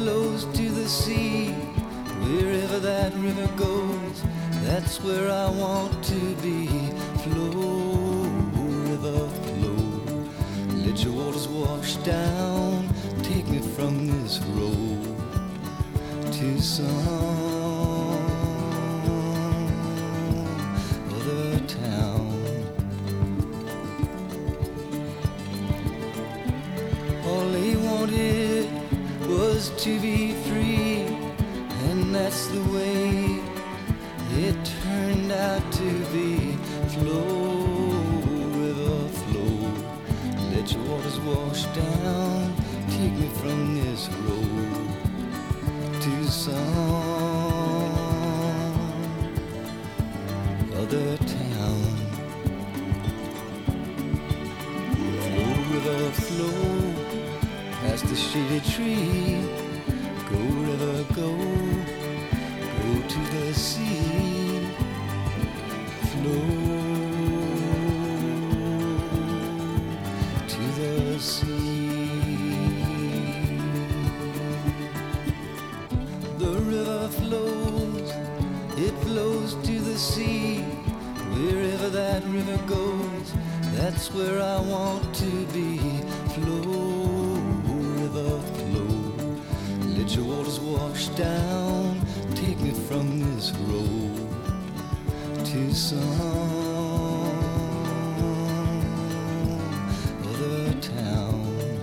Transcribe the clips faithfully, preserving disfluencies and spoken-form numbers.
flows to the sea. Wherever that river goes, that's where I want to be. Flow, river, flow. Let your waters wash down. Take me from this road to some other town. All he wanted was to be free, and that's the way it turned out to be. Flow, river, flow. Let your waters wash down. Take me from this road to some other town. Flow, river, flow. Past the shady tree. Go, river, go. Go to the sea. Flow to the sea. The river flows, it flows to the sea. Wherever that river goes, that's where I want to be. Flow, river, flow. Let your waters wash down. Take me from this road to some other town.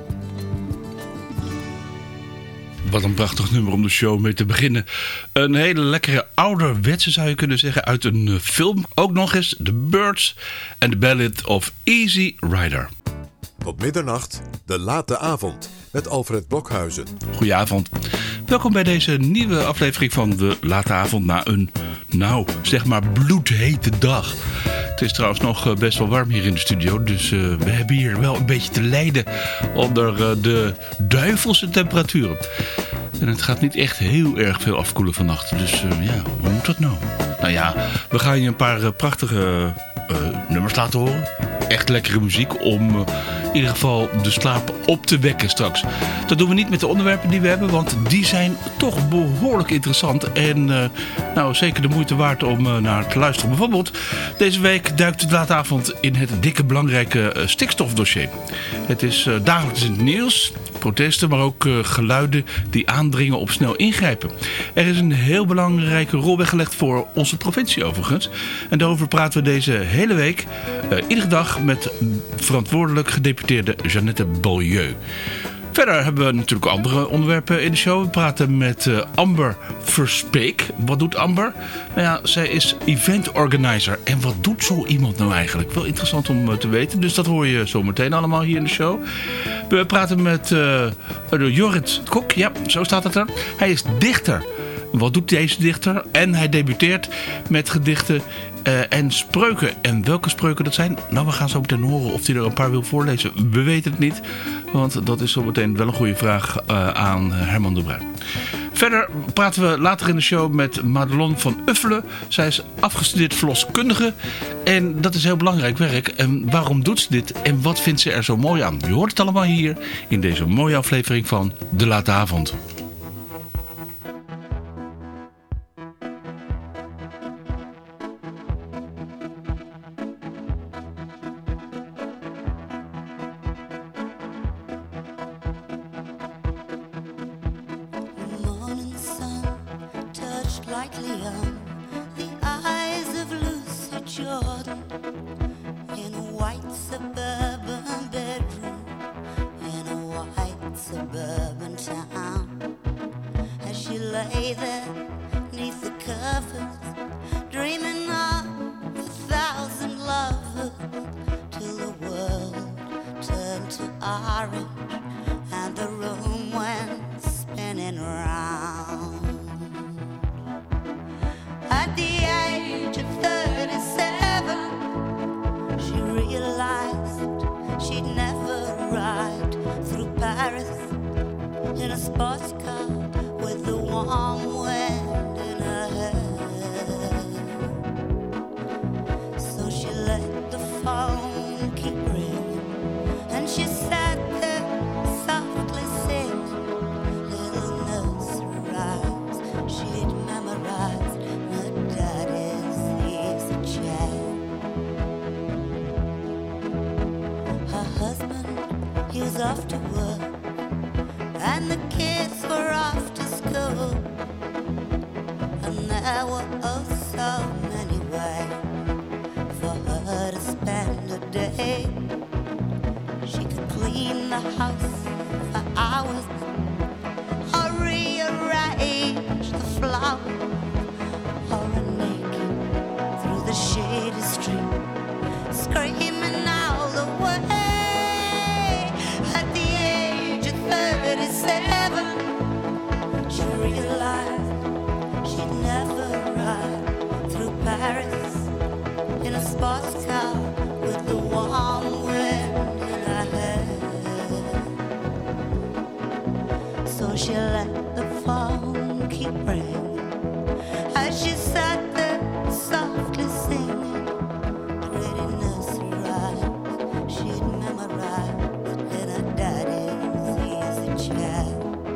Wat een prachtig nummer om de show mee te beginnen. Een hele lekkere ouderwetse zou je kunnen zeggen uit een uh, film. Ook nog eens The Byrds en The Ballad of Easy Rider. Tot middernacht, de late avond met Alfred Blokhuizen. Goedenavond. Welkom bij deze nieuwe aflevering van de late avond na een, nou, zeg maar bloedhete dag. Het is trouwens nog best wel warm hier in de studio, dus uh, we hebben hier wel een beetje te lijden onder uh, de duivelse temperaturen. En het gaat niet echt heel erg veel afkoelen vannacht, dus uh, ja, hoe moet dat nou? Nou ja, we gaan je een paar uh, prachtige uh, nummers laten horen. Echt lekkere muziek om uh, in ieder geval de slaap op te wekken straks. Dat doen we niet met de onderwerpen die we hebben, want die zijn toch behoorlijk interessant. En uh, nou, zeker de moeite waard om uh, naar te luisteren. Bijvoorbeeld, deze week duikt de late avond in het dikke belangrijke uh, stikstofdossier. Het is uh, dagelijks in het nieuws. Protesten, maar ook uh, geluiden die aandringen op snel ingrijpen. Er is een heel belangrijke rol weggelegd voor onze provincie overigens. En daarover praten we deze hele week, uh, iedere dag, met verantwoordelijk gedeputeerde Jeannette Beaulieu. Verder hebben we natuurlijk andere onderwerpen in de show. We praten met uh, Amber Verspeek. Wat doet Amber? Nou ja, zij is event organizer. En wat doet zo iemand nou eigenlijk? Wel interessant om uh, te weten. Dus dat hoor je zo meteen allemaal hier in de show. We praten met uh, Jorrit Kok. Ja, zo staat het er. Hij is dichter. Wat doet deze dichter? En hij debuteert met gedichten uh, en spreuken. En welke spreuken dat zijn? Nou, we gaan zo meteen horen of hij er een paar wil voorlezen. We weten het niet. Want dat is zo meteen wel een goede vraag uh, aan Herman de Bruin. Verder praten we later in de show met Madelon van Uffelen. Zij is afgestudeerd verloskundige. En dat is heel belangrijk werk. En waarom doet ze dit? En wat vindt ze er zo mooi aan? Je hoort het allemaal hier in deze mooie aflevering van De Late Avond. Phone keep ringing, and she sat there there were oh so many ways for her to spend a day. She could clean the house for hours or rearrange the flowers or run naked through the shady street, screaming all the way. At the age of thirty-seven, she realized she'd never ride through Paris in a sports car with the warm wind in her hair. So she let the phone keep ringing as she sat there softly singing pretty nursery rhymes she'd memorized in her daddy's easy chair.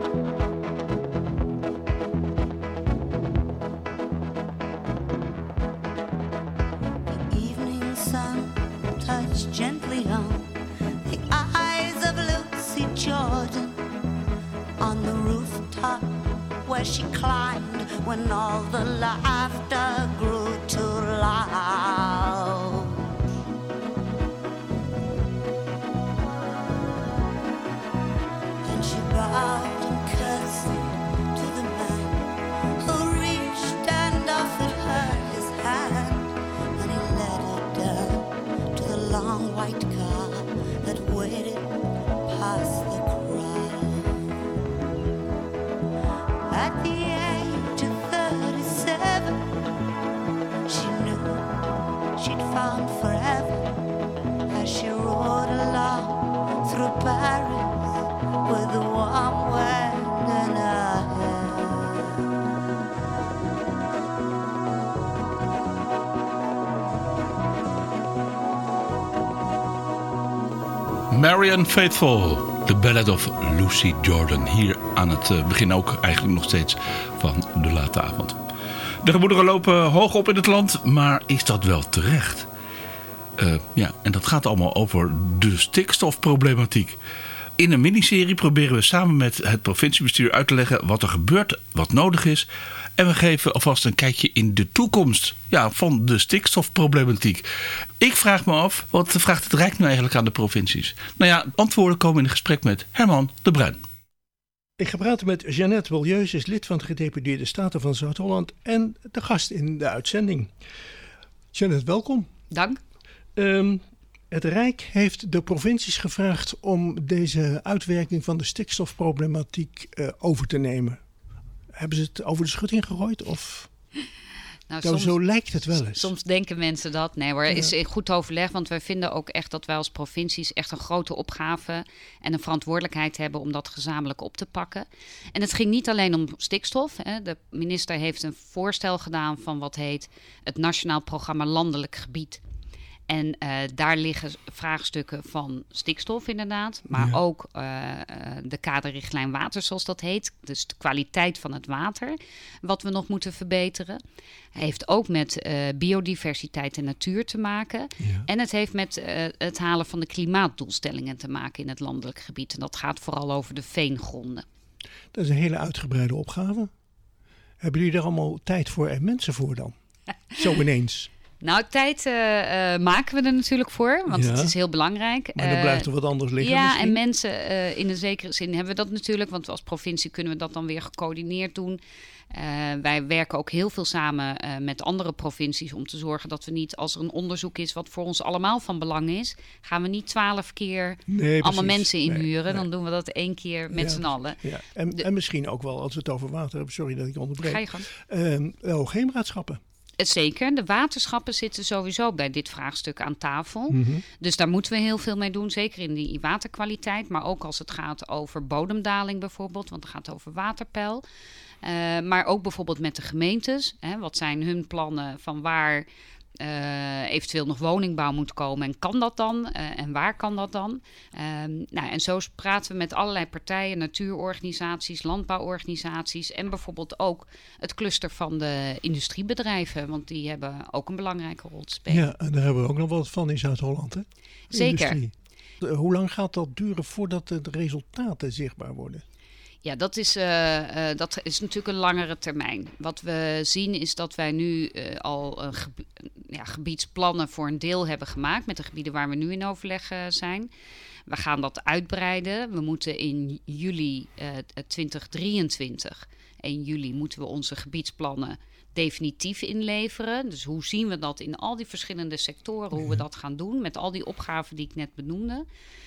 The evening sun touched gently on the eyes of Lucy Jordan on the rooftop where she climbed when all the laughter grew too loud. And she bowed and curtsied to the man who reached and offered her his hand, and he led her down to the long white car that waited past the crowd. At the age of thirty-seven, she knew she'd found forever as she rode along through Paris with the warm wind in her hair. Marianne Faithfull, The Ballad of Lucy Jordan. Hier aan het uh, begin ook eigenlijk nog steeds van de late avond. De gemoederen lopen hoog op in het land, maar is dat wel terecht? Uh, ja, en dat gaat allemaal over de stikstofproblematiek. In een miniserie proberen we samen met het provinciebestuur uit te leggen wat er gebeurt, wat nodig is. En we geven alvast een kijkje in de toekomst ja, van de stikstofproblematiek. Ik vraag me af, wat vraagt het Rijk nu eigenlijk aan de provincies? Nou ja, antwoorden komen in een gesprek met Herman de Bruin. Ik ga praten met Jeannette Wiljeus, is lid van de Gedeputeerde Staten van Zuid-Holland en de gast in de uitzending. Jeannette, welkom. Dank. Um, het Rijk heeft de provincies gevraagd om deze uitwerking van de stikstofproblematiek uh, over te nemen. Hebben ze het over de schutting gegooid? Of? Nou, soms, zo lijkt het wel eens. Soms denken mensen dat. Nee hoor, ja. Is in goed overleg. Want wij vinden ook echt dat wij als provincies echt een grote opgave en een verantwoordelijkheid hebben om dat gezamenlijk op te pakken. En het ging niet alleen om stikstof. Hè. De minister heeft een voorstel gedaan van wat heet het Nationaal Programma Landelijk Gebied. En uh, daar liggen vraagstukken van stikstof inderdaad. Maar ja. ook uh, de kaderrichtlijn water, zoals dat heet. Dus de kwaliteit van het water, wat we nog moeten verbeteren. Het heeft ook met uh, biodiversiteit en natuur te maken. Ja. En het heeft met uh, het halen van de klimaatdoelstellingen te maken in het landelijk gebied. En dat gaat vooral over de veengronden. Dat is een hele uitgebreide opgave. Hebben jullie er allemaal tijd voor en mensen voor dan? Zo ineens. Nou, tijd uh, uh, maken we er natuurlijk voor, want ja. het is heel belangrijk. Maar dan uh, blijft er wat anders liggen Ja, misschien? En mensen, uh, in een zekere zin hebben we dat natuurlijk, want als provincie kunnen we dat dan weer gecoördineerd doen. Uh, wij werken ook heel veel samen uh, met andere provincies om te zorgen dat we niet, als er een onderzoek is wat voor ons allemaal van belang is, gaan we niet twaalf keer nee, allemaal mensen inhuren. Nee, nee. Dan doen we dat één keer met ja, z'n allen. Ja. En, de, en misschien ook wel, als we het over water hebben, sorry dat ik onderbreek. Ga je gang. Uh, hoogheemraadschappen. Zeker, de waterschappen zitten sowieso bij dit vraagstuk aan tafel. Mm-hmm. Dus daar moeten we heel veel mee doen, zeker in die waterkwaliteit. Maar ook als het gaat over bodemdaling bijvoorbeeld, want het gaat over waterpeil. Uh, maar ook bijvoorbeeld met de gemeentes. Hè, wat zijn hun plannen van waar uh, eventueel nog woningbouw moet komen en kan dat dan? Uh, en waar kan dat dan? Uh, nou, en zo praten we met allerlei partijen, natuurorganisaties, landbouworganisaties en bijvoorbeeld ook het cluster van de industriebedrijven, want die hebben ook een belangrijke rol te spelen. Ja, en daar hebben we ook nog wat van in Zuid-Holland, hè? Zeker. Industrie. Hoe lang gaat dat duren voordat de resultaten zichtbaar worden? Ja, dat is, uh, uh, dat is natuurlijk een langere termijn. Wat we zien is dat wij nu uh, al uh, gebi- ja, gebiedsplannen voor een deel hebben gemaakt met de gebieden waar we nu in overleg uh, zijn. We gaan dat uitbreiden. We moeten in juli uh, twintig drieëntwintig, één juli, moeten we onze gebiedsplannen definitief inleveren. Dus hoe zien we dat in al die verschillende sectoren, hoe we dat gaan doen met al die opgaven die ik net benoemde.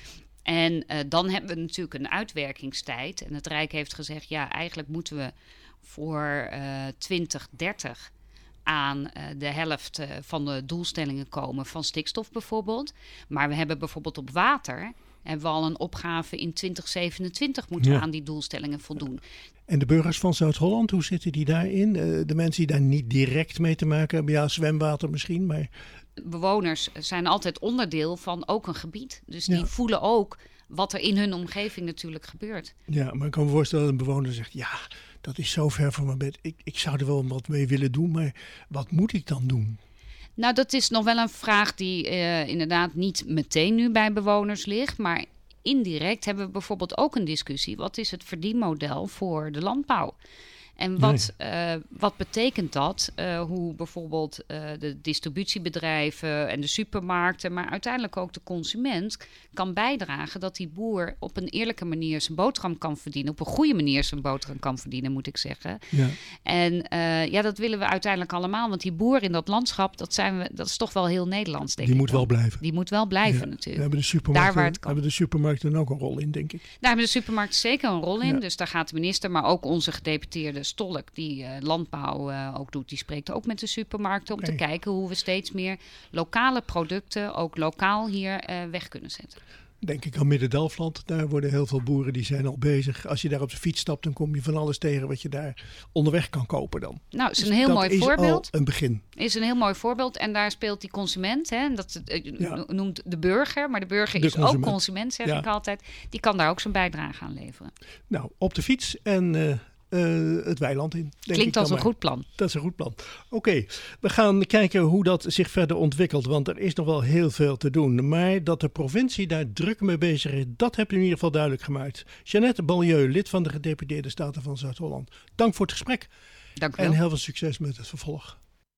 En uh, dan hebben we natuurlijk een uitwerkingstijd. En het Rijk heeft gezegd, ja, eigenlijk moeten we voor uh, twintig dertig aan uh, de helft uh, van de doelstellingen komen van stikstof bijvoorbeeld. Maar we hebben bijvoorbeeld op water, hebben we al een opgave in twintig zevenentwintig moeten Ja. we aan die doelstellingen voldoen. En de burgers van Zuid-Holland, hoe zitten die daarin? Uh, de mensen die daar niet direct mee te maken hebben, ja, zwemwater misschien, maar... Bewoners zijn altijd onderdeel van ook een gebied. Dus die Ja. voelen ook wat er in hun omgeving natuurlijk gebeurt. Ja, maar ik kan me voorstellen dat een bewoner zegt, ja, dat is zo ver van mijn bed. Ik, ik zou er wel wat mee willen doen, maar wat moet ik dan doen? Nou, dat is nog wel een vraag die uh, inderdaad niet meteen nu bij bewoners ligt. Maar indirect hebben we bijvoorbeeld ook een discussie. Wat is het verdienmodel voor de landbouw? En wat, uh, wat betekent dat? Uh, hoe bijvoorbeeld uh, de distributiebedrijven en de supermarkten, maar uiteindelijk ook de consument, kan bijdragen dat die boer op een eerlijke manier zijn boterham kan verdienen. Op een goede manier zijn boterham kan verdienen, moet ik zeggen. Ja. En uh, ja, dat willen we uiteindelijk allemaal. Want die boer in dat landschap, dat, zijn we, dat is toch wel heel Nederlands, denk Die ik. moet wel blijven. Die moet wel blijven Ja. natuurlijk. Hebben de Daar supermarkten, waar het kan. hebben de supermarkten ook een rol in, denk ik. Daar hebben de supermarkten zeker een rol in. Ja. Dus daar gaat de minister, maar ook onze gedeputeerde Stolk, die uh, landbouw uh, ook doet, die spreekt ook met de supermarkten om Oké. te kijken hoe we steeds meer lokale producten ook lokaal hier uh, weg kunnen zetten. Denk ik aan Midden-Delfland. Daar worden heel veel boeren die zijn al bezig. Als je daar op de fiets stapt, dan kom je van alles tegen wat je daar onderweg kan kopen dan. Nou, het is Dus een heel dat mooi is voorbeeld. al een begin. Is een heel mooi voorbeeld. En daar speelt die consument, hè, en dat uh, Ja. noemt de burger, maar de burger De is consument. ook consument, zeg Ja. ik altijd. Die kan daar ook zijn bijdrage aan leveren. Nou, op de fiets en uh, uh, het weiland in. Denk Klinkt ik als dan een maar. goed plan. Dat is een goed plan. Oké, okay, we gaan kijken hoe dat zich verder ontwikkelt. Want er is nog wel heel veel te doen. Maar dat de provincie daar druk mee bezig is, dat hebt u in ieder geval duidelijk gemaakt. Jeannette Beaulieu, lid van de Gedeputeerde Staten van Zuid-Holland. Dank voor het gesprek. Dank u wel. En heel veel succes met het vervolg.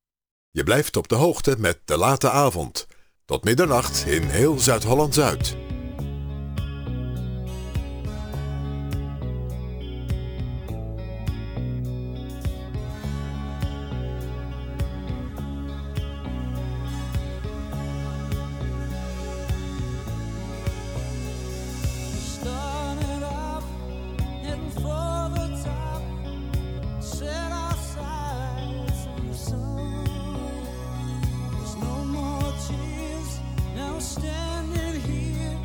Je blijft op de hoogte met De Late Avond. Tot middernacht in heel Zuid-Holland-Zuid. Started off heading for the top, set our sights on the sun. There's no more tears now standing here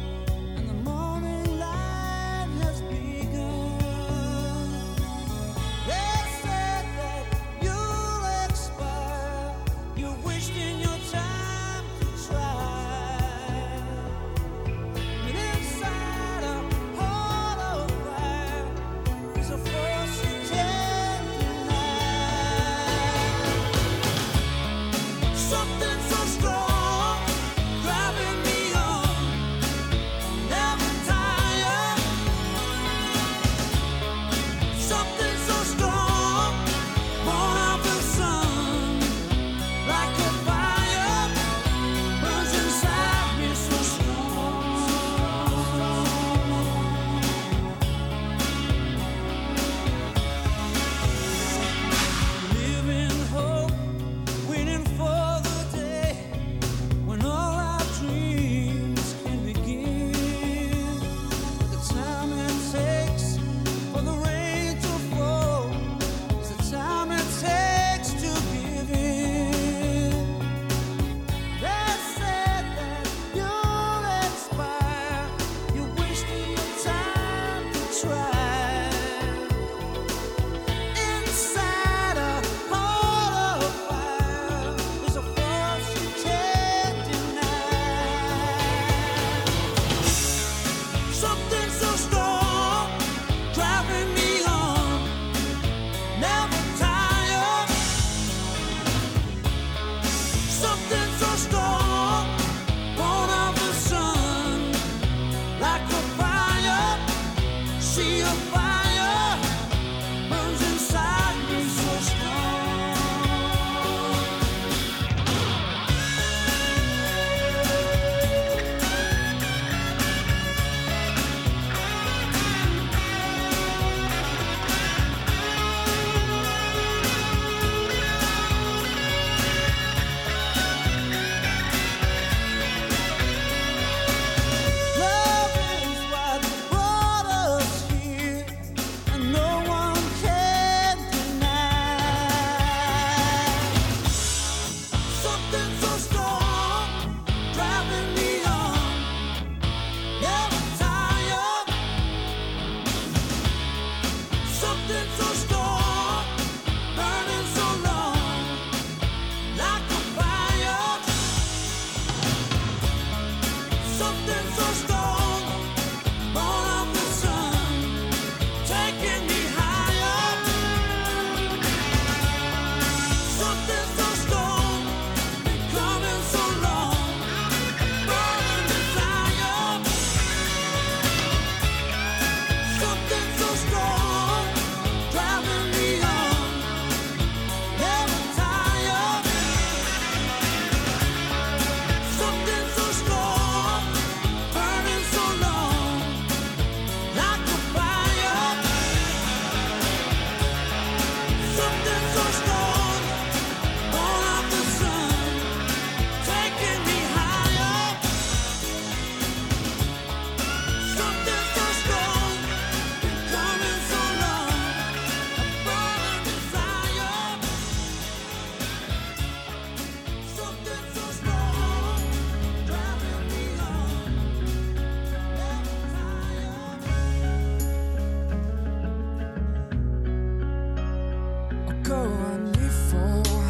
encore un effort.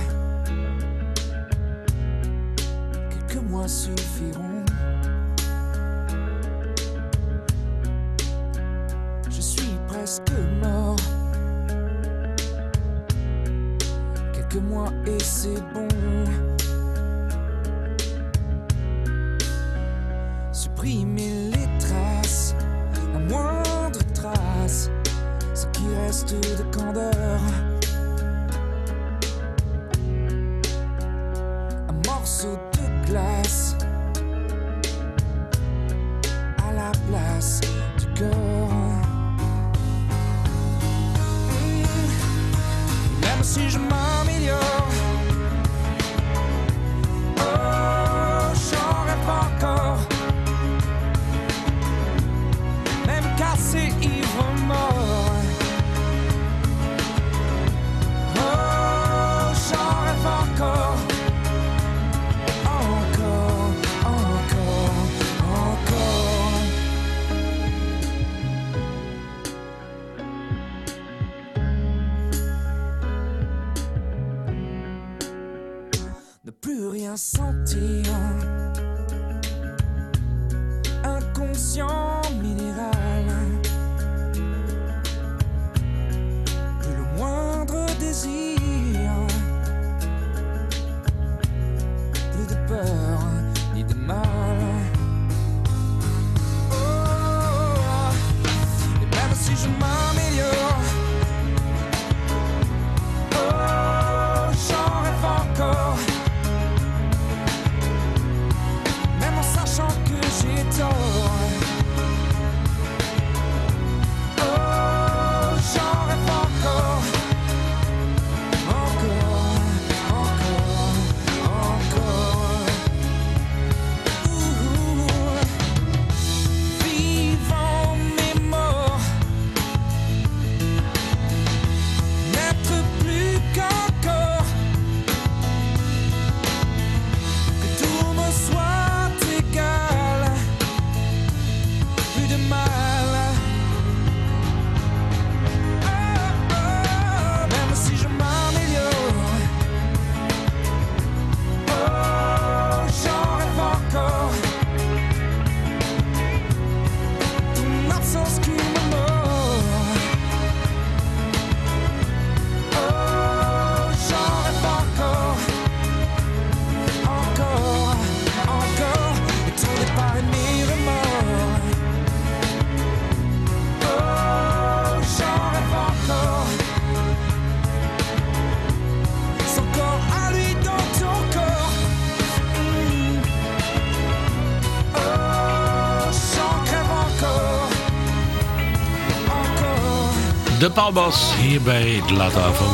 Quelques mois suffiront. Je suis presque mort. Quelques mois et c'est bon. Supprimer les traces, la moindre trace, ce qui reste de candeur. Un morceau de glace à la place du cœur. Mmh. Même si je m'améliore, oh, j'en rêve encore. Cassé, ivre, mort. Oh, j'en rêve encore. Encore, encore, encore. Ne plus rien sentir. Inconscient minéral. Plus de peur, ni de mal. Oh, et même si je m'améliore, oh, j'en rêve encore. Même en sachant que j'ai tort. Oh, j'en rêve encore. De Palmas hier bij de late avond.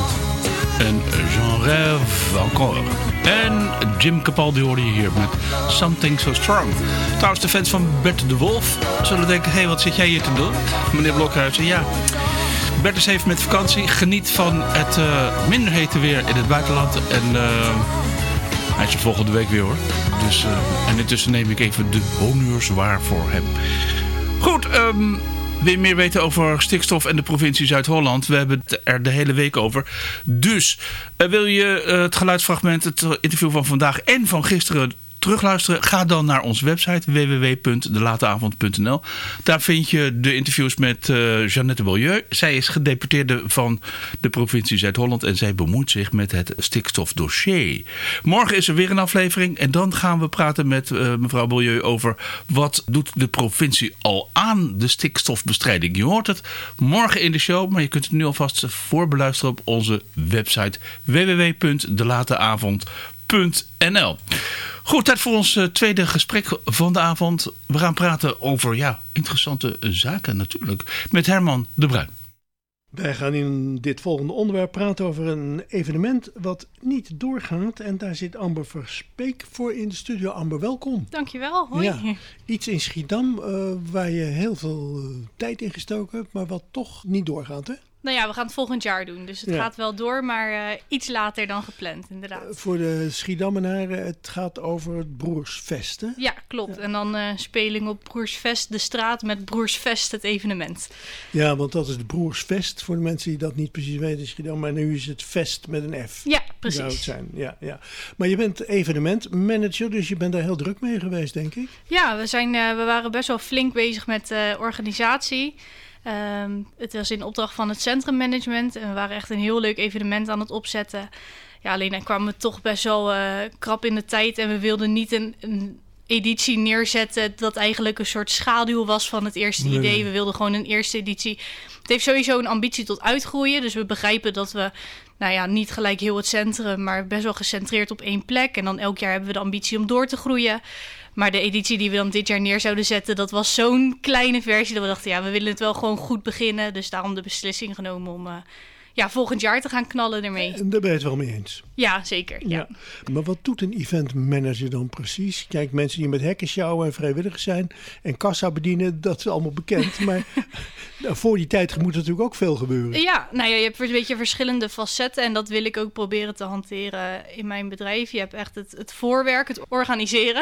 En Jean Rêve encore. En Jim Capaldi hoorde je hier met Something So Strong. Trouwens, de fans van Bert de Wolf zullen denken... hé, hey, wat zit jij hier te doen? Meneer Blokhuis zei ja... Bert is even met vakantie. Geniet van het uh, minder hete weer in het buitenland. En uh, hij is er volgende week weer hoor. Dus, uh, en intussen neem ik even de honneurs waar voor hem. Goed, um, wil je meer weten over stikstof en de provincie Zuid-Holland? We hebben het er de hele week over. Dus uh, wil je uh, het geluidsfragment, het interview van vandaag en van gisteren terugluisteren? Ga dan naar onze website w w w punt de late avond punt n l. Daar vind je de interviews met uh, Jeannette Beaulieu. Zij is gedeputeerde van de provincie Zuid-Holland en zij bemoeit zich met het stikstofdossier. Morgen is er weer een aflevering en dan gaan we praten met uh, mevrouw Beaulieu over wat doet de provincie al aan de stikstofbestrijding. Je hoort het morgen in de show, maar je kunt het nu alvast voorbeluisteren op onze website w w w punt de late avond punt n l. Goed, tijd voor ons uh, tweede gesprek van de avond. We gaan praten over ja, interessante zaken natuurlijk met Herman de Bruin. Wij gaan in dit volgende onderwerp praten over een evenement wat niet doorgaat. En daar zit Amber Verspeek voor in de studio. Amber, welkom. Dankjewel, hoi. Ja, iets in Schiedam uh, waar je heel veel uh, tijd in gestoken hebt, maar wat toch niet doorgaat, hè? Nou ja, we gaan het volgend jaar doen. Dus het Ja. gaat wel door, maar uh, iets later dan gepland, inderdaad. Uh, voor de Schiedammenaren, het gaat over het Broersfest, hè? Ja, klopt. Ja. En dan uh, speling op Broersfest de straat met Broersfest het evenement. Ja, want dat is het Broersfest voor de mensen die dat niet precies weten, Schiedam. Maar nu is het fest met een F. Ja, precies. Zou het zijn. Ja, ja. Maar je bent evenementmanager, dus je bent daar heel druk mee geweest, denk ik. Ja, we, zijn, uh, we waren best wel flink bezig met uh, organisatie. Um, het was in opdracht van het centrummanagement en we waren echt een heel leuk evenement aan het opzetten. Ja, alleen dan kwamen we toch best wel uh, krap in de tijd en we wilden niet een, een editie neerzetten dat eigenlijk een soort schaduw was van het eerste Nee. idee. We wilden gewoon een eerste editie. Het heeft sowieso een ambitie tot uitgroeien, dus we begrijpen dat we, nou ja, niet gelijk heel het centrum, maar best wel gecentreerd op één plek. En dan elk jaar hebben we de ambitie om door te groeien. Maar de editie die we dan dit jaar neer zouden zetten, dat was zo'n kleine versie dat we dachten, ja, we willen het wel gewoon goed beginnen. Dus daarom de beslissing genomen om uh, ja, volgend jaar te gaan knallen ermee. En daar ben je het wel mee eens. Ja, zeker. Ja. Ja. Maar wat doet een eventmanager dan precies? Kijk, mensen die met hekken sjouwen en vrijwilligers zijn en kassa bedienen, dat is allemaal bekend. Maar voor die tijd moet er natuurlijk ook veel gebeuren. Ja, nou ja, je hebt een beetje verschillende facetten en dat wil ik ook proberen te hanteren in mijn bedrijf. Je hebt echt het, het voorwerk, het organiseren.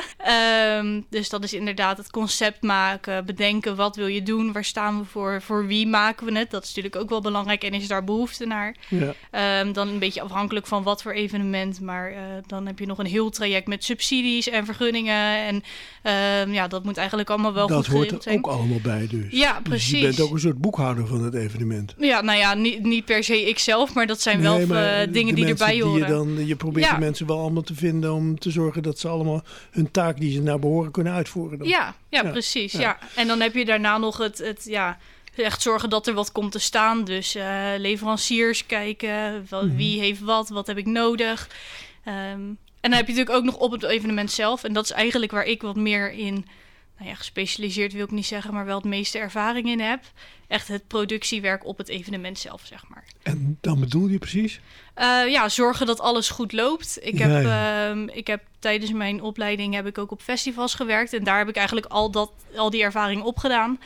Um, dus dat is inderdaad het concept maken, bedenken wat wil je doen, waar staan we voor, voor wie maken we het. Dat is natuurlijk ook wel belangrijk en is daar behoefte naar. Ja. Um, dan een beetje afhankelijk van wat voor evenement, maar uh, dan heb je nog een heel traject met subsidies en vergunningen en um, ja, dat moet eigenlijk allemaal wel dat goed geregeld hoort er zijn. ook allemaal bij dus. Ja, Dus precies. je bent ook een soort boekhouder van het evenement. Ja, nou ja, niet, niet per se ikzelf, maar dat zijn wel Nee, maar uh, dingen de die mensen erbij horen. Je, dan, je probeert Ja. de mensen wel allemaal te vinden om te zorgen dat ze allemaal hun taak die ze naar behoren kunnen uitvoeren. Dan. Ja, ja, Ja, precies. ja. Ja. En dan heb je daarna nog het, het ja, echt zorgen dat er wat komt te staan. Dus uh, leveranciers kijken, wel, Mhm. wie heeft wat, wat heb ik nodig. Um, en dan heb je natuurlijk ook nog op het evenement zelf. En dat is eigenlijk waar ik wat meer in, nou ja, gespecialiseerd wil ik niet zeggen, maar wel het meeste ervaring in heb. Echt het productiewerk op het evenement zelf, zeg maar. En dan bedoel je precies? Uh, ja, zorgen dat alles goed loopt. Ik Ja, heb, ja. um, ik heb tijdens mijn opleiding heb ik ook op festivals gewerkt. En daar heb ik eigenlijk al, dat, al die ervaring opgedaan.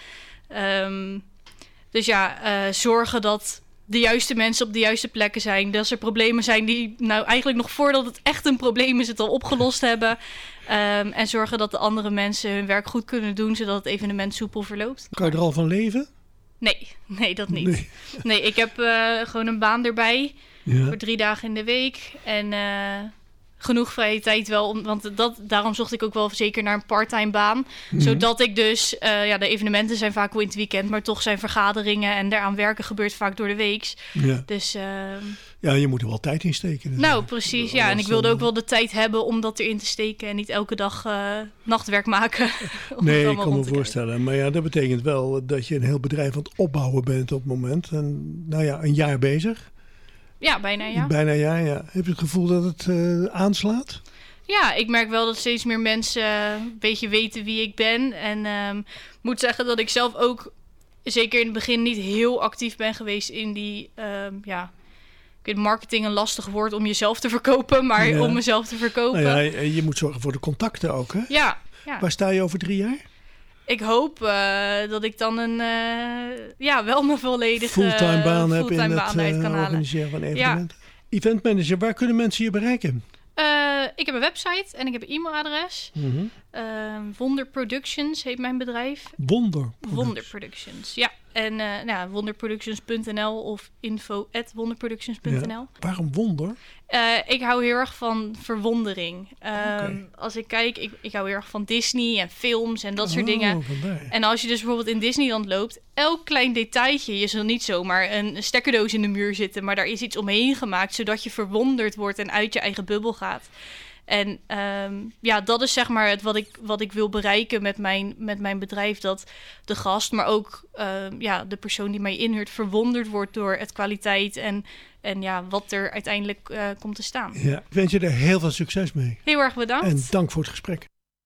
Um, dus ja, uh, zorgen dat de juiste mensen op de juiste plekken zijn. Dat er problemen zijn die nou eigenlijk nog voordat het echt een probleem is, het al opgelost hebben. Um, en zorgen dat de andere mensen hun werk goed kunnen doen, zodat het evenement soepel verloopt. Kan je er al van leven? Nee, nee, dat niet. Nee. Nee, ik heb uh, gewoon een baan erbij. Ja. Voor drie dagen in de week. En uh, genoeg vrije tijd wel. Om, want dat, daarom zocht ik ook wel zeker naar een parttime baan. Mhm. Zodat ik dus... Uh, ja, de evenementen zijn vaak wel in het weekend. Maar toch zijn vergaderingen en daaraan werken gebeurt vaak door de week. Ja. Dus... Uh, ja, je moet er wel tijd in steken. Dus nou, precies. Ja, en ik wilde ook wel de tijd hebben om dat erin te steken. En niet elke dag uh, nachtwerk maken. Nee, ik kan me voorstellen. Maar ja, dat betekent wel dat je een heel bedrijf aan het opbouwen bent op het moment. En nou ja, een jaar bezig. Ja, bijna ja. Bijna ja, ja. Heb je het gevoel dat het uh, aanslaat? Ja, ik merk wel dat steeds meer mensen uh, een beetje weten wie ik ben. En um, moet zeggen dat ik zelf ook zeker in het begin niet heel actief ben geweest in die... Um, ja, ik vind marketing een lastig woord om jezelf te verkopen, maar ja. om mezelf te verkopen. Nou ja, je moet zorgen voor de contacten ook, hè? Ja. ja. Waar sta je over drie jaar? Ik hoop uh, dat ik dan een, uh, ja, wel mijn volledige fulltime baan heb fulltime in baan het uh, organiseren van evenementen. Ja. Eventmanager, waar kunnen mensen je bereiken? Uh, ik heb een website en ik heb een e-mailadres. Mm-hmm. Uh, Wonder Productions heet mijn bedrijf. Wonder. Wonder Productions, ja. En uh, nou, wonderproductions punt n l of info at wonderproductions punt n l. Ja. Waarom wonder? Uh, ik hou heel erg van verwondering. Um, okay. Als ik kijk, ik, ik hou heel erg van Disney en films en dat oh, soort dingen. Vandaar. En als je dus bijvoorbeeld in Disneyland loopt, elk klein detailtje, je zal niet zomaar een stekkerdoos in de muur zitten, maar daar is iets omheen gemaakt, zodat je verwonderd wordt en uit je eigen bubbel gaat. En um, ja, dat is zeg maar het wat ik, wat ik wil bereiken met mijn, met mijn bedrijf. Dat de gast, maar ook um, ja, de persoon die mij inhuurt verwonderd wordt door het kwaliteit en, en ja, wat er uiteindelijk uh, komt te staan. Ja, ik wens je er heel veel succes mee. Heel erg bedankt. En dank voor het gesprek.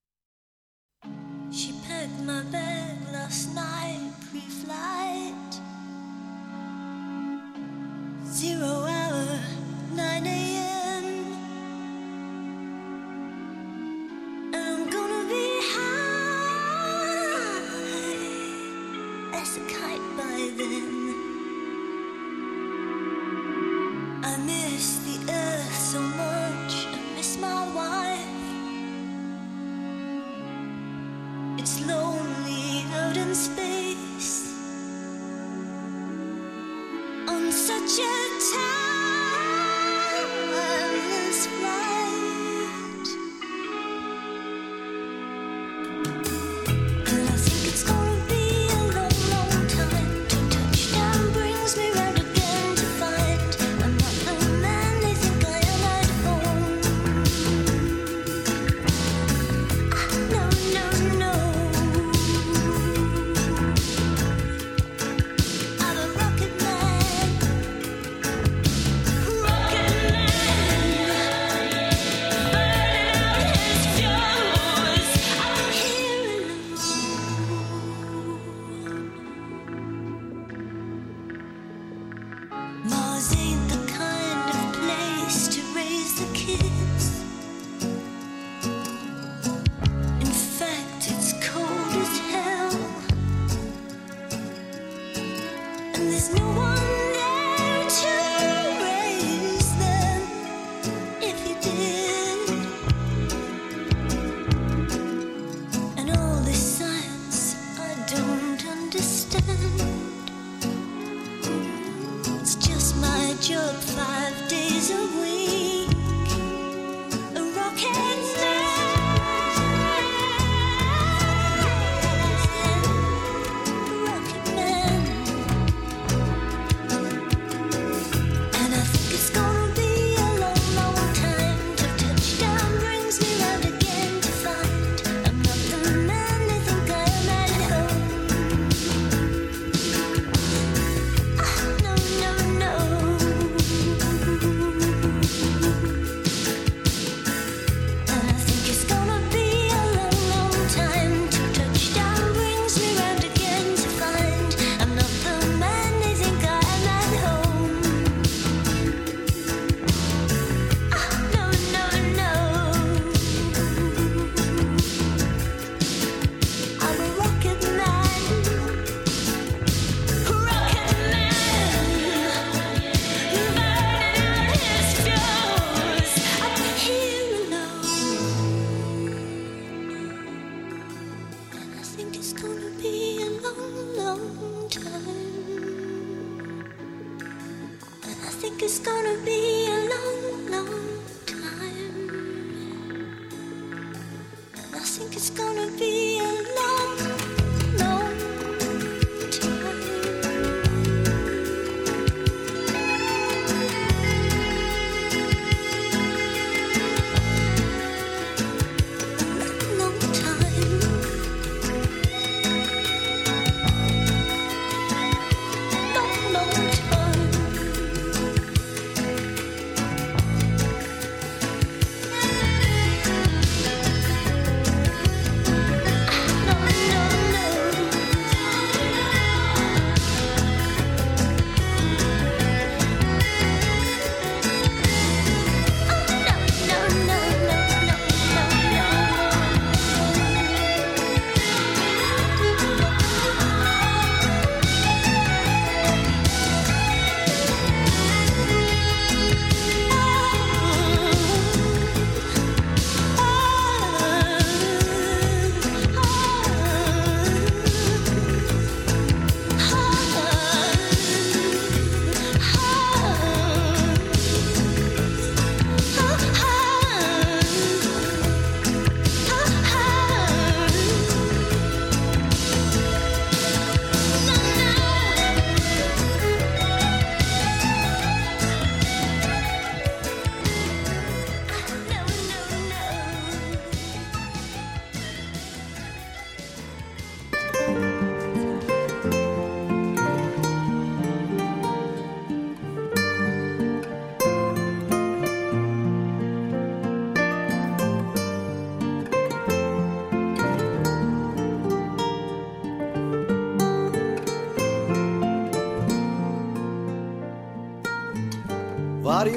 She packed my bag last night, pre-flight. Zero hour, nine a.m. I'm gonna be high as a kite by then.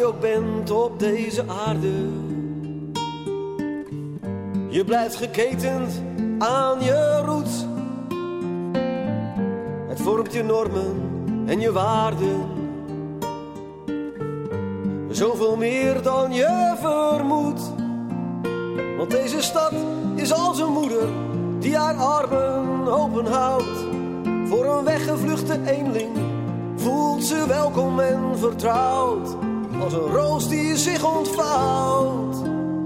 je ook bent op deze aarde. Je blijft geketend aan je roots. Het vormt je normen en je waarden. Zoveel meer dan je vermoedt. Want deze stad is als een moeder die haar armen open houdt. Voor een weggevluchte eenling voelt ze welkom en vertrouwd. Als een roos die zich ontvouwt.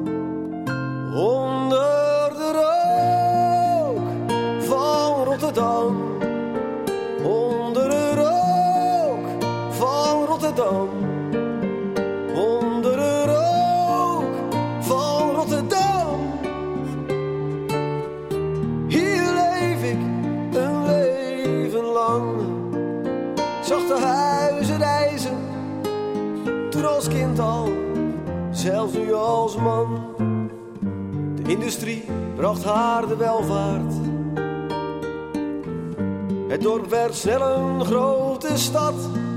Onder de rook van Rotterdam. Onder de rook van Rotterdam. Onder de rook van Rotterdam. Hier leef ik een leven lang. Ik zag de huizen rijzen, toen als kind al, zelfs nu als man. De industrie bracht haar de welvaart. Het dorp werd snel een grote stad.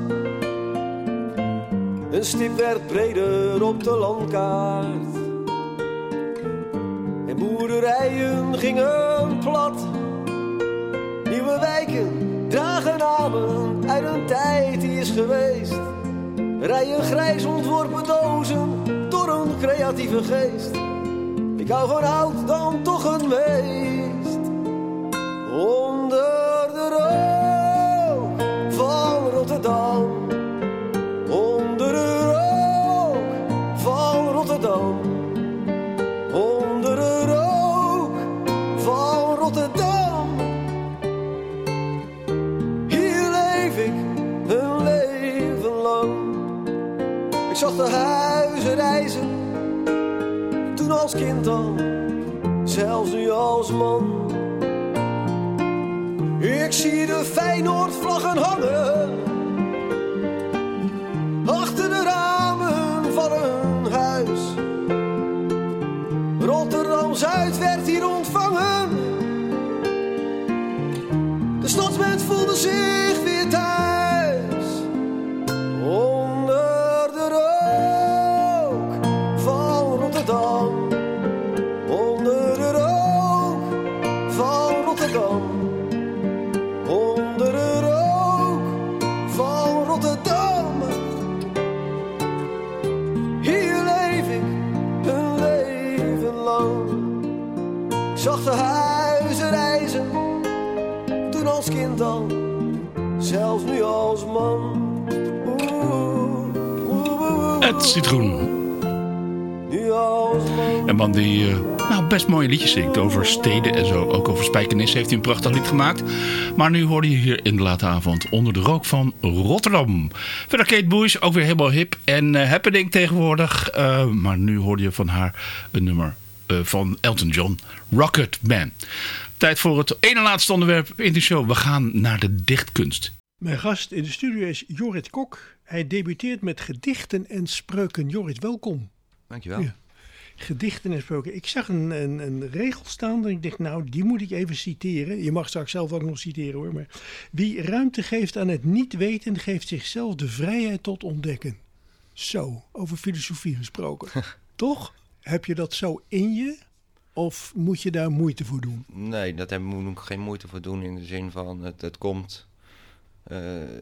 Een stip werd breder op de landkaart. En boerderijen gingen plat. Nieuwe wijken dragen namen uit een tijd die is geweest. Rijen grijs ontworpen dozen door een creatieve geest. Ik hou van oud dan toch het meest. Onder de rook van Rotterdam. Onder de rook van Rotterdam. Onder de rook van Rotterdam. Hier leef ik een leven lang. Ik zag de huizen rijzen, toen als kind al, zelfs nu als man. Ik zie de Feyenoordvlaggen hangen achter de ramen van een huis. Rotterdam-Zuid werd hier ontvangen. De stadsmens voelde zich weer thuis. Onder de rook van Rotterdam. Onder de rook van Rotterdam. Onder de rook van Rotterdam. Hier leef ik een leven lang. Ik zag de huizen rijzen, toen als kind al, zelfs nu als man. Oeh, oeh, oeh, oeh. Het Citroen. Nu als man. Een man die uh, nou, best mooie liedjes zingt over steden en zo. Ook over Spijkenis heeft hij een prachtig lied gemaakt. Maar nu hoorde je hier in de late avond Onder de rook van Rotterdam. Verder Kate Bush, ook weer helemaal hip en uh, happening tegenwoordig. Uh, maar nu hoorde je van haar een nummer uh, van Elton John, Rocket Man. Tijd voor het ene laatste onderwerp in de show. We gaan naar de dichtkunst. Mijn gast in de studio is Jorrit Kok. Hij debuteert met gedichten en spreuken. Jorrit, welkom. Dankjewel. Ja. Gedichten en spreuken. Ik zag een, een, een regel staan en ik dacht, nou, die moet ik even citeren. Je mag straks zelf ook nog citeren hoor. Maar wie ruimte geeft aan het niet weten, geeft zichzelf de vrijheid tot ontdekken. Zo, over filosofie gesproken. Toch? Heb je dat zo in je? Of moet je daar moeite voor doen? Nee, daar moet ik geen moeite voor doen in de zin van het, het komt. Uh,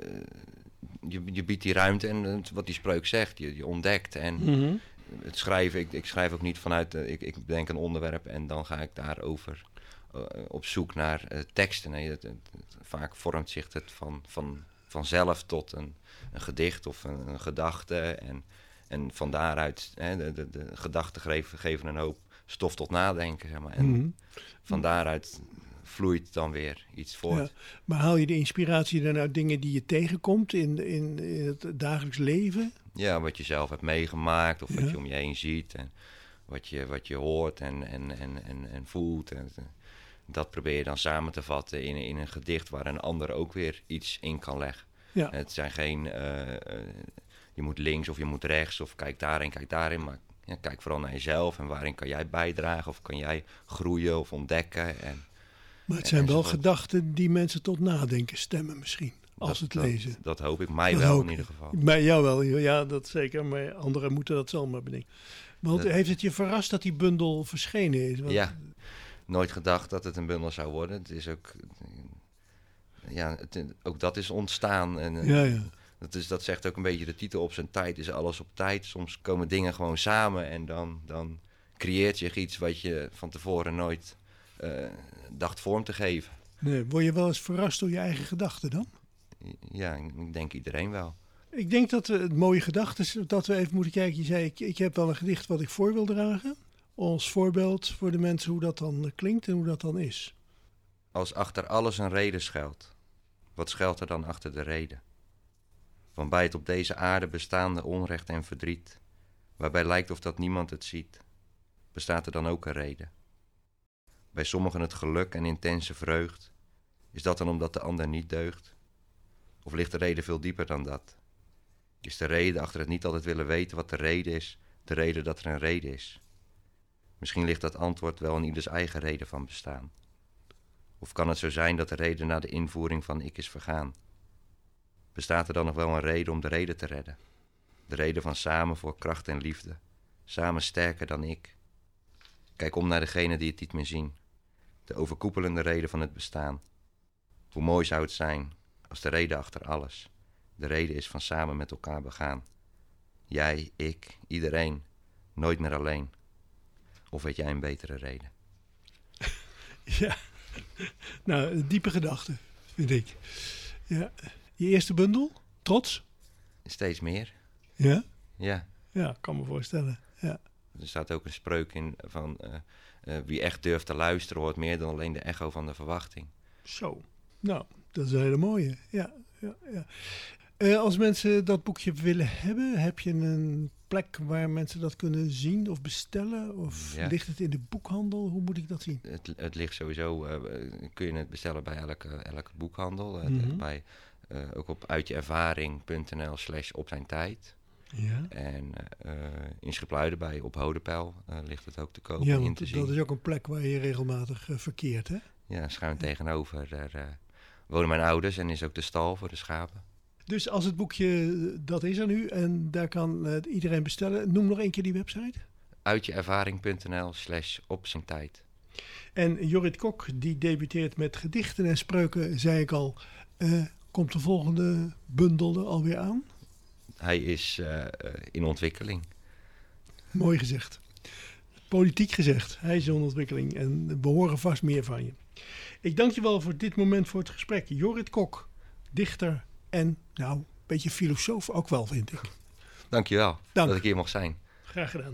je, je biedt die ruimte en het, wat die spreuk zegt, je, je ontdekt. En mm-hmm. het schrijven, ik, ik schrijf ook niet vanuit, uh, ik, ik bedenk een onderwerp en dan ga ik daarover uh, op zoek naar uh, teksten. Nee, het, het, het, vaak vormt zich het van, van, vanzelf tot een, een gedicht of een, een gedachte. En, en van daaruit, hè, de, de, de gedachten geven, geven een hoop stof tot nadenken, zeg maar. En mm-hmm. van daaruit vloeit dan weer iets voort. Ja, maar haal je de inspiratie dan uit dingen die je tegenkomt in, in, in het dagelijks leven? Ja, wat je zelf hebt meegemaakt of ja. wat je om je heen ziet en wat je, wat je hoort en, en, en, en, en voelt. En dat probeer je dan samen te vatten in, in een gedicht waar een ander ook weer iets in kan leggen. Ja. Het zijn geen, uh, uh, je moet links of je moet rechts of kijk daarin, kijk daarin, maar ja, kijk vooral naar jezelf en waarin kan jij bijdragen of kan jij groeien of ontdekken. En, maar het zijn wel gedachten die mensen tot nadenken stemmen misschien. als dat, het lezen. Dat, dat hoop ik. Mij dat wel hoop in ieder geval. Mij jou wel, ja, dat zeker. Maar anderen moeten dat zelf maar bedenken. Want dat, heeft het je verrast dat die bundel verschenen is? Want... Ja, nooit gedacht dat het een bundel zou worden. Het is ook... Ja, het, ook dat is ontstaan. En, ja, ja. Dat, is, dat zegt ook een beetje de titel op zijn tijd. Is alles op tijd. Soms komen dingen gewoon samen en dan, dan creëert je iets wat je van tevoren nooit uh, dacht vorm te geven. Nee, word je wel eens verrast door je eigen gedachten dan? Ja, ik denk iedereen wel. Ik denk dat het mooie gedachte is dat we even moeten kijken. Je zei, ik, ik heb wel een gedicht wat ik voor wil dragen. Als voorbeeld voor de mensen hoe dat dan klinkt en hoe dat dan is. Als achter alles een reden schuilt, wat schuilt er dan achter de reden? Van bij het op deze aarde bestaande onrecht en verdriet, waarbij lijkt of dat niemand het ziet, bestaat er dan ook een reden? Bij sommigen het geluk en intense vreugd, is dat dan omdat de ander niet deugt? Of ligt de reden veel dieper dan dat? Is de reden achter het niet altijd willen weten wat de reden is, de reden dat er een reden is? Misschien ligt dat antwoord wel in ieders eigen reden van bestaan. Of kan het zo zijn dat de reden na de invoering van ik is vergaan? Bestaat er dan nog wel een reden om de reden te redden? De reden van samen voor kracht en liefde. Samen sterker dan ik. Kijk om naar degene die het niet meer zien. De overkoepelende reden van het bestaan. Hoe mooi zou het zijn als de reden achter alles de reden is van samen met elkaar begaan. Jij, ik, iedereen, nooit meer alleen. Of weet jij een betere reden? Ja, nou, een diepe gedachte, vind ik. Ja. Je eerste bundel, Trots? Steeds meer. Ja? Ja. Ja, kan me voorstellen, ja. Er staat ook een spreuk in van uh, uh, wie echt durft te luisteren hoort meer dan alleen de echo van de verwachting. Zo, nou, dat is een hele mooie, ja. ja, ja. Uh, als mensen dat boekje willen hebben, heb je een plek waar mensen dat kunnen zien of bestellen? Of ja. Ligt het in de boekhandel? Hoe moet ik dat zien? Het, het ligt sowieso, uh, kun je het bestellen bij elke, elke boekhandel. Mm-hmm. Uh, bij, uh, ook op uitjeervaring.nl slash op zijn tijd. Ja. En uh, in Schipluiden bij Op Hodepeil uh, ligt het ook te kopen ja, in want te zien. Dat is ook een plek waar je regelmatig uh, verkeert, hè? Ja, schuin tegenover. Daar uh, wonen mijn ouders en is ook de stal voor de schapen. Dus als het boekje, dat is er nu en daar kan uh, iedereen bestellen. Noem nog één keer die website. uitjeervaring.nl slash op zijn tijd. En Jorrit Kok, die debuteert met gedichten en spreuken, zei ik al. Uh, komt de volgende bundel er alweer aan? Hij is uh, in ontwikkeling. Mooi gezegd. Politiek gezegd. Hij is in ontwikkeling en we horen vast meer van je. Ik dank je wel voor dit moment voor het gesprek. Jorrit Kok, dichter en nou, een beetje filosoof ook wel, vind ik. Dank je wel Dank. dat ik hier mocht zijn. Graag gedaan.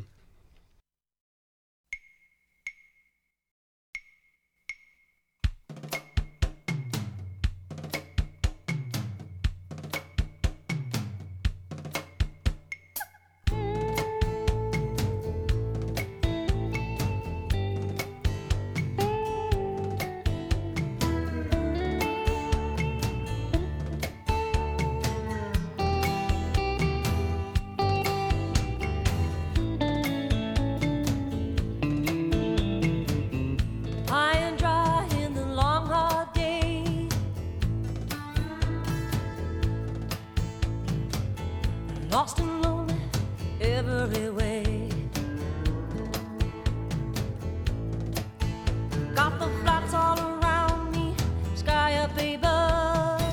Lost and lonely every way. Got the flats all around me, sky up above.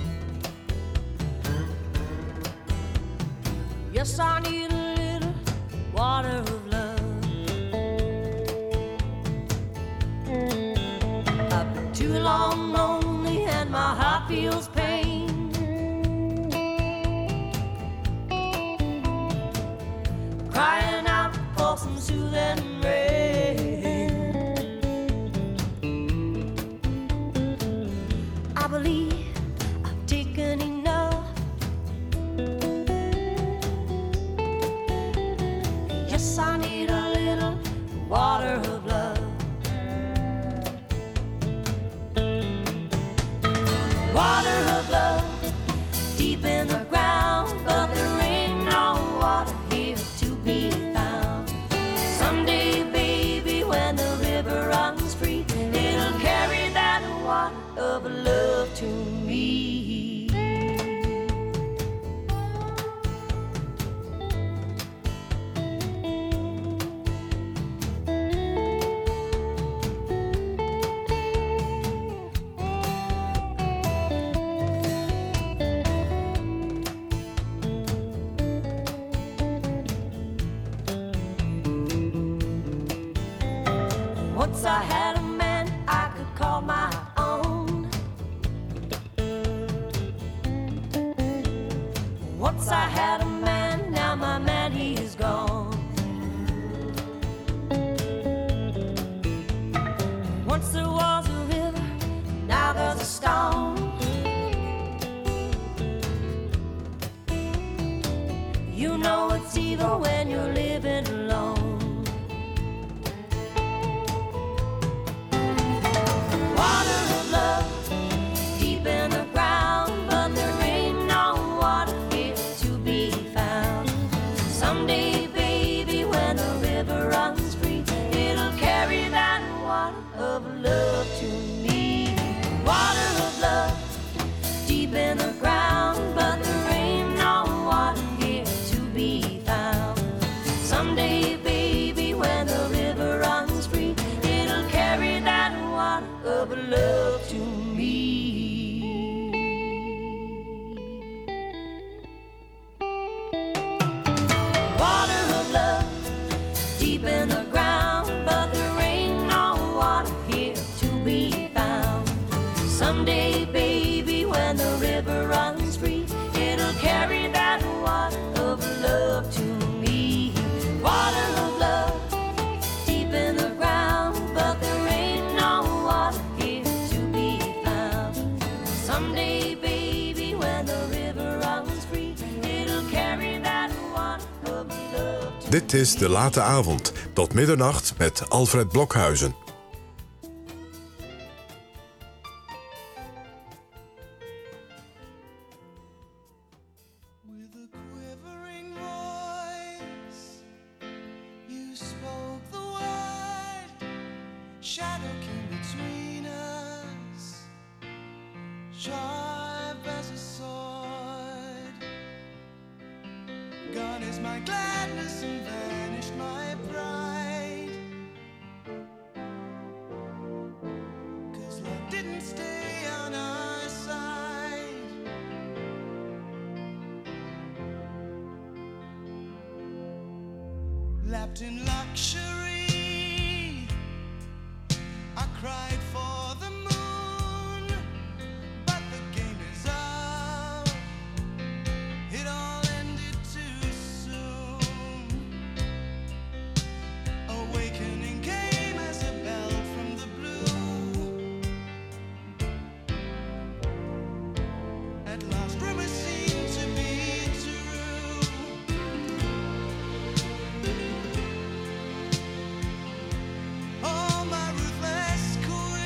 Yes, I need a little water of love. I've been too long lonely and my heart feels pain. Crying out for some soothing rain. I believe I've taken enough. Yes, I need a little water of love. Water of love, deep in the ground, but there ain't no water here to be found. Someday, baby, when the river runs free, it'll carry that water of love to me. Once I had a man I could call my own. Once I had a man, now my man he is gone. Once there was a river, now there's a stone. You know it's evil when you're living alone. Water of love, deep in the ground, but there ain't no water here to be found. Someday, baby, when the river runs free, it'll carry that water of love to me. Water of love, deep in the ground, but there ain't no water here to be found. Someday, baby, when the river runs free, it'll carry that water of love to me. Water of love, deep in the ground, but there ain't no water here to be found. Someday, baby, when the river runs free, it'll carry that water of love to me. Water of love, deep in the ground, but there ain't no water here to be found. Someday, baby, when the river runs free, it'll carry that water of love to me. Dit is De Late Avond, tot middernacht met Alfred Blokhuizen. With a quivering voice, you spoke the word. Shadow came between us, sharp as a sword. Gone is my gladness and vanished my pride. 'Cause love didn't stay on our side. Lapped in luxury, I cried for the moon, but the game is up. It all ended too soon. Awakening came as a bell from the blue. At last rumors seemed to be true. All my ruthless queens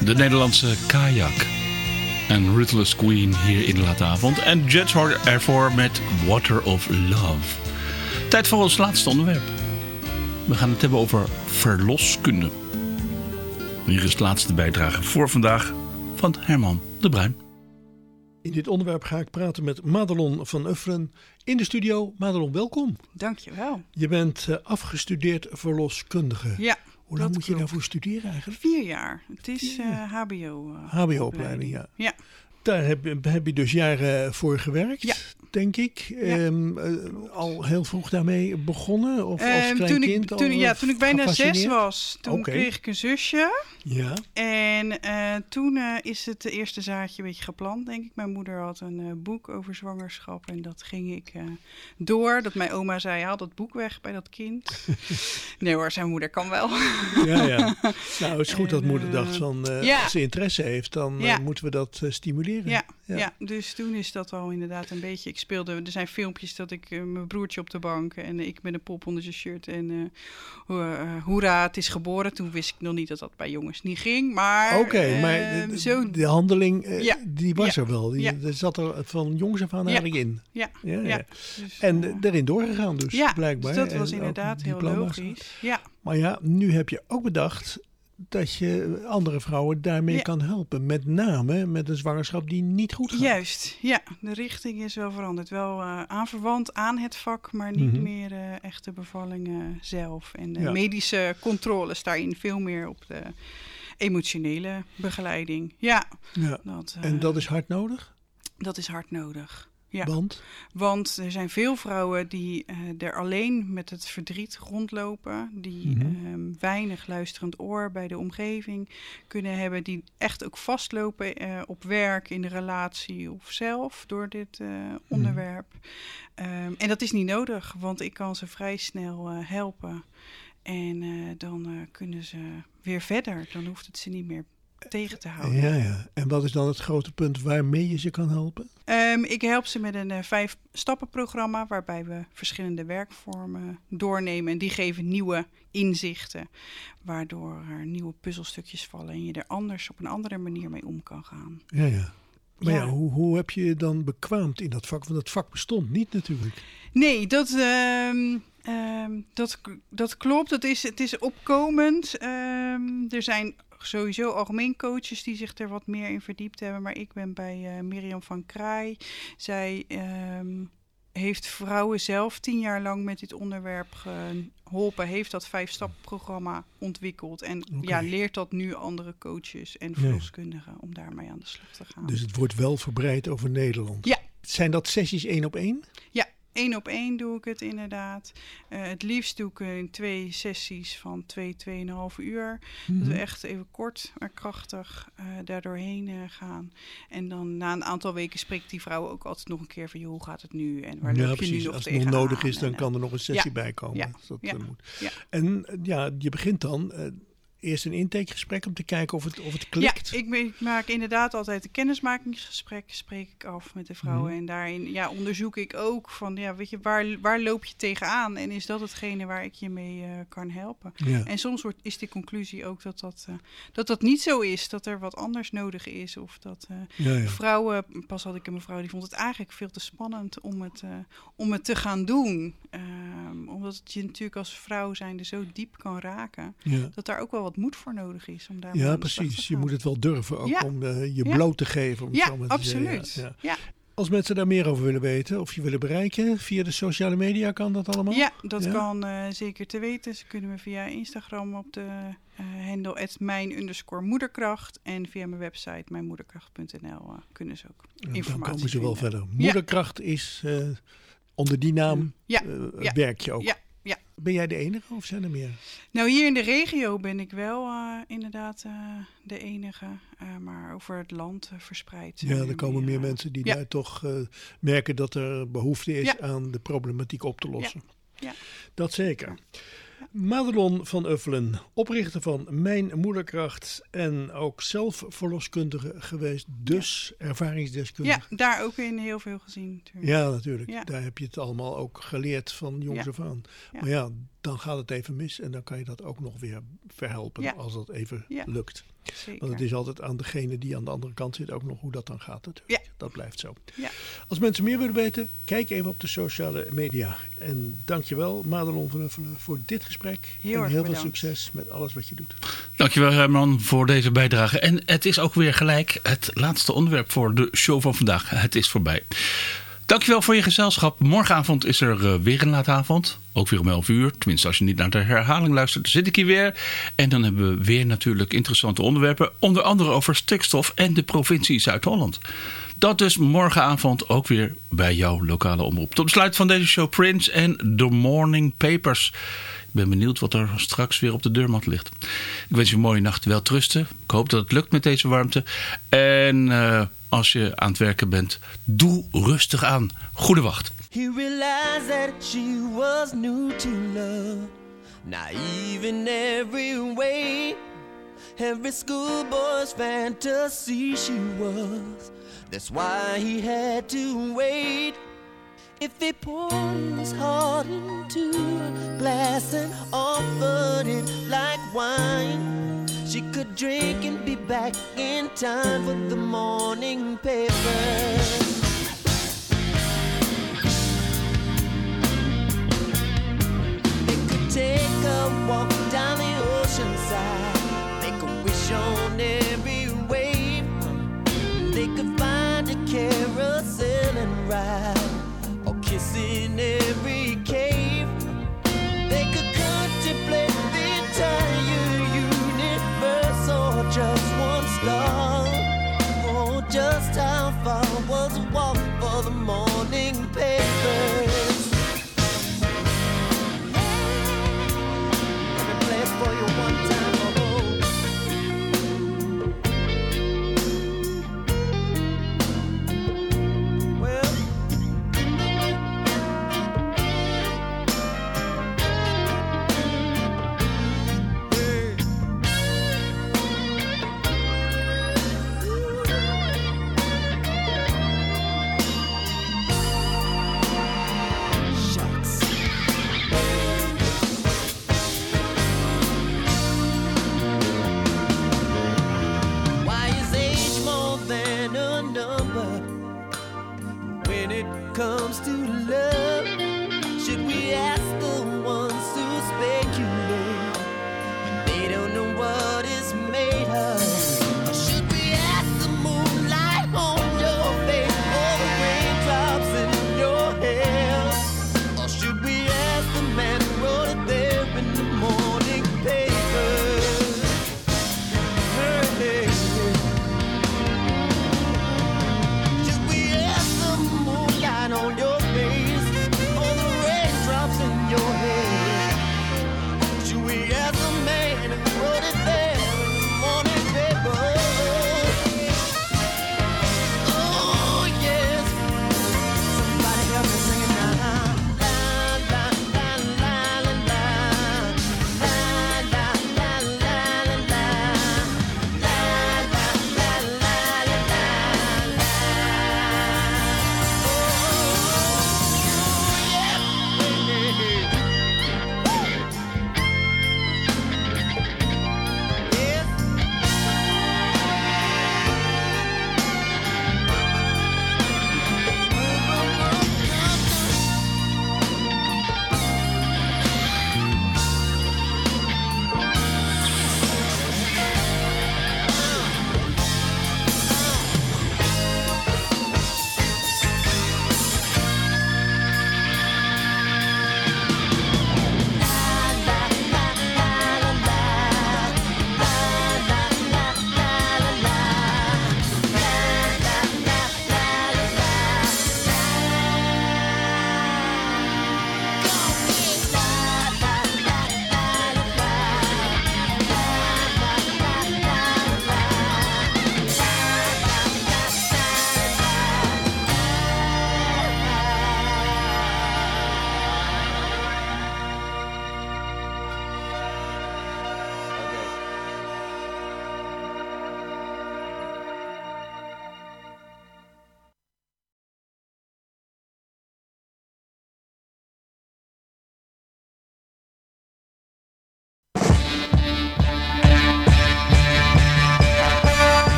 De Nederlandse Kajak. En Ruthless Queen hier in de late avond. En Jets ervoor met Water of Love. Tijd voor ons laatste onderwerp. We gaan het hebben over verloskunde. Hier is de laatste bijdrage voor vandaag van Herman de Bruin. In dit onderwerp ga ik praten met Madelon van Ufferen in de studio. Madelon, welkom. Dankjewel. Je bent uh, afgestudeerd verloskundige. Ja. Hoe lang moet klopt. je daarvoor studeren eigenlijk? Vier jaar. Het is uh, H B O. Uh, H B O-opleiding, ja. Ja. Daar heb, heb je dus jaren voor gewerkt, ja. denk ik. Ja. Um, uh, al heel vroeg daarmee begonnen? Of als um, klein toen kind ik, toen, al ja, toen ik bijna zes was, toen okay. kreeg ik een zusje. Ja. En uh, toen uh, is het eerste zaadje een beetje geplant, denk ik. Mijn moeder had een uh, boek over zwangerschap en dat ging ik uh, door. Dat mijn oma zei, haal dat boek weg bij dat kind. Nee hoor, zijn moeder kan wel. Ja, ja. Nou, het is goed en, dat moeder dacht van, uh, ja. als ze interesse heeft, dan uh, ja. moeten we dat uh, stimuleren. Ja. Ja. ja, dus toen is dat al inderdaad een beetje... Ik speelde... Er zijn filmpjes dat ik uh, mijn broertje op de bank... en uh, ik met een pop onder zijn shirt en... Uh, uh, hoera, het is geboren. Toen wist ik nog niet dat dat bij jongens niet ging, maar... Oké, okay, uh, maar de, zo... de handeling, uh, ja. die was ja. er wel. Die, ja. Er zat er van jongs af aan ja. eigenlijk in. Ja, ja, ja. ja. Dus, en uh, erin doorgegaan dus, ja, blijkbaar. Dus dat was en inderdaad heel logisch. Ja. Maar ja, nu heb je ook bedacht... dat je andere vrouwen daarmee ja. kan helpen. Met name met een zwangerschap die niet goed gaat. Juist, ja. De richting is wel veranderd. Wel uh, aanverwant aan het vak, maar niet mm-hmm. meer uh, echt de bevallingen zelf. En de ja. medische controles daarin veel meer op de emotionele begeleiding. Ja. ja. Dat, uh, en dat is hard nodig? Dat is hard nodig. Ja. Want? Want er zijn veel vrouwen die uh, er alleen met het verdriet rondlopen. Die mm-hmm. um, weinig luisterend oor bij de omgeving kunnen hebben. Die echt ook vastlopen uh, op werk, in de relatie of zelf door dit uh, onderwerp. Mm-hmm. Um, en dat is niet nodig, want ik kan ze vrij snel uh, helpen. En uh, dan uh, kunnen ze weer verder. Dan hoeft het ze niet meer tegen te houden. Ja, ja. En wat is dan het grote punt waarmee je ze kan helpen? Um, ik help ze met een uh, vijf-stappenprogramma... waarbij we verschillende werkvormen doornemen. En die geven nieuwe inzichten... waardoor er nieuwe puzzelstukjes vallen... en je er anders op een andere manier mee om kan gaan. Ja, ja. Maar ja, ja hoe, hoe heb je je dan bekwaamd in dat vak? Want dat vak bestond niet natuurlijk. Nee, dat... Um, Um, dat, dat klopt. Dat is, het is opkomend. Um, er zijn sowieso algemeen coaches die zich er wat meer in verdiept hebben. Maar ik ben bij uh, Mirjam van Kraai. Zij um, heeft vrouwen zelf tien jaar lang met dit onderwerp geholpen. Heeft dat vijf-stappenprogramma ontwikkeld. En okay. ja, leert dat nu andere coaches en verloskundigen om daarmee aan de slag te gaan. Dus het wordt wel verbreid over Nederland? Ja. Zijn dat sessies één op één? Ja. Eén op één doe ik het inderdaad. Uh, het liefst doe ik in twee sessies van twee, tweeënhalf uur. Mm-hmm. Dat we echt even kort, maar krachtig uh, daar doorheen uh, gaan. En dan na een aantal weken spreekt die vrouw ook altijd nog een keer van... joh, hoe gaat het nu? En waar ja, loop precies. je nu nog Als het tegenaan? nog nodig is, dan en, kan er nog een sessie ja, bij komen. Ja, als dat ja, uh, moet. Ja. En ja, je begint dan... Uh, Eerst een intakegesprek om te kijken of het, of het klikt? Ja, ik, ik maak inderdaad altijd een kennismakingsgesprek, spreek ik af met de vrouwen. Mm-hmm. En daarin ja, onderzoek ik ook van, ja, weet je, waar, waar loop je tegenaan? En is dat hetgene waar ik je mee uh, kan helpen? Ja. En soms wordt, is de conclusie ook dat dat, uh, dat dat niet zo is. Dat er wat anders nodig is. Of dat uh, ja, ja. vrouwen, pas had ik een mevrouw die vond het eigenlijk veel te spannend om het, uh, om het te gaan doen. Um, omdat het je natuurlijk als vrouw zijnde zo diep kan raken. Ja. Dat daar ook wel wat moed voor nodig is om daar. Ja, precies. Je moet het wel durven ook ja. om uh, je ja. bloot te geven. Om ja, zo absoluut. Ja, ja. Ja. Als mensen daar meer over willen weten of je willen bereiken via de sociale media, kan dat allemaal? Ja, dat ja? kan uh, zeker te weten. Ze kunnen me via Instagram op de uh, handle at mijn underscore moederkracht en via mijn website mijnmoederkracht punt n l uh, kunnen ze ook en informatie dan komen ze vinden. wel verder. Moederkracht ja. is uh, onder die naam ja. uh, ja. werk je ook. Ja. Ja. Ben jij de enige of zijn er meer? Nou, hier in de regio ben ik wel uh, inderdaad uh, de enige, uh, maar over het land uh, verspreid. Ja, er komen meer uh, mensen die ja. daar toch uh, merken dat er behoefte is ja. aan de problematiek op te lossen. Ja. Ja. Dat zeker. Madelon van Uffelen, oprichter van Mijn Moederkracht en ook zelf verloskundige geweest, dus ja. ervaringsdeskundige. Ja, daar ook in heel veel gezien natuurlijk. Ja, natuurlijk. Ja. Daar heb je het allemaal ook geleerd van jongs af aan. Ja. Maar ja, dan gaat het even mis en dan kan je dat ook nog weer verhelpen ja. als dat even ja. lukt. Zeker. Want het is altijd aan degene die aan de andere kant zit ook nog hoe dat dan gaat natuurlijk. Ja. Dat blijft zo. Ja. Als mensen meer willen weten, kijk even op de sociale media. En dankjewel Madelon van Uffelen voor dit gesprek. Heel en erg heel bedankt. veel succes met alles wat je doet. Dankjewel Herman voor deze bijdrage. En het is ook weer gelijk het laatste onderwerp voor de show van vandaag. Het is voorbij. Dankjewel voor je gezelschap. Morgenavond is er uh, weer een laatavond. Ook weer om elf uur. Tenminste, als je niet naar de herhaling luistert, zit ik hier weer. En dan hebben we weer natuurlijk interessante onderwerpen. Onder andere over stikstof en de provincie Zuid-Holland. Dat dus morgenavond ook weer bij jouw lokale omroep. Tot besluit van deze show Prince en The Morning Papers. Ik ben benieuwd wat er straks weer op de deurmat ligt. Ik wens je een mooie nacht, wel trusten. Ik hoop dat het lukt met deze warmte. En uh, als je aan het werken bent, doe rustig aan. Goede wacht. He realized that she was new to love, naive in every way. Every schoolboy's fantasy she was. That's why he had to wait. If he poured his heart into a glass and offered it like wine, she could drink and be back in time for the morning paper. They could take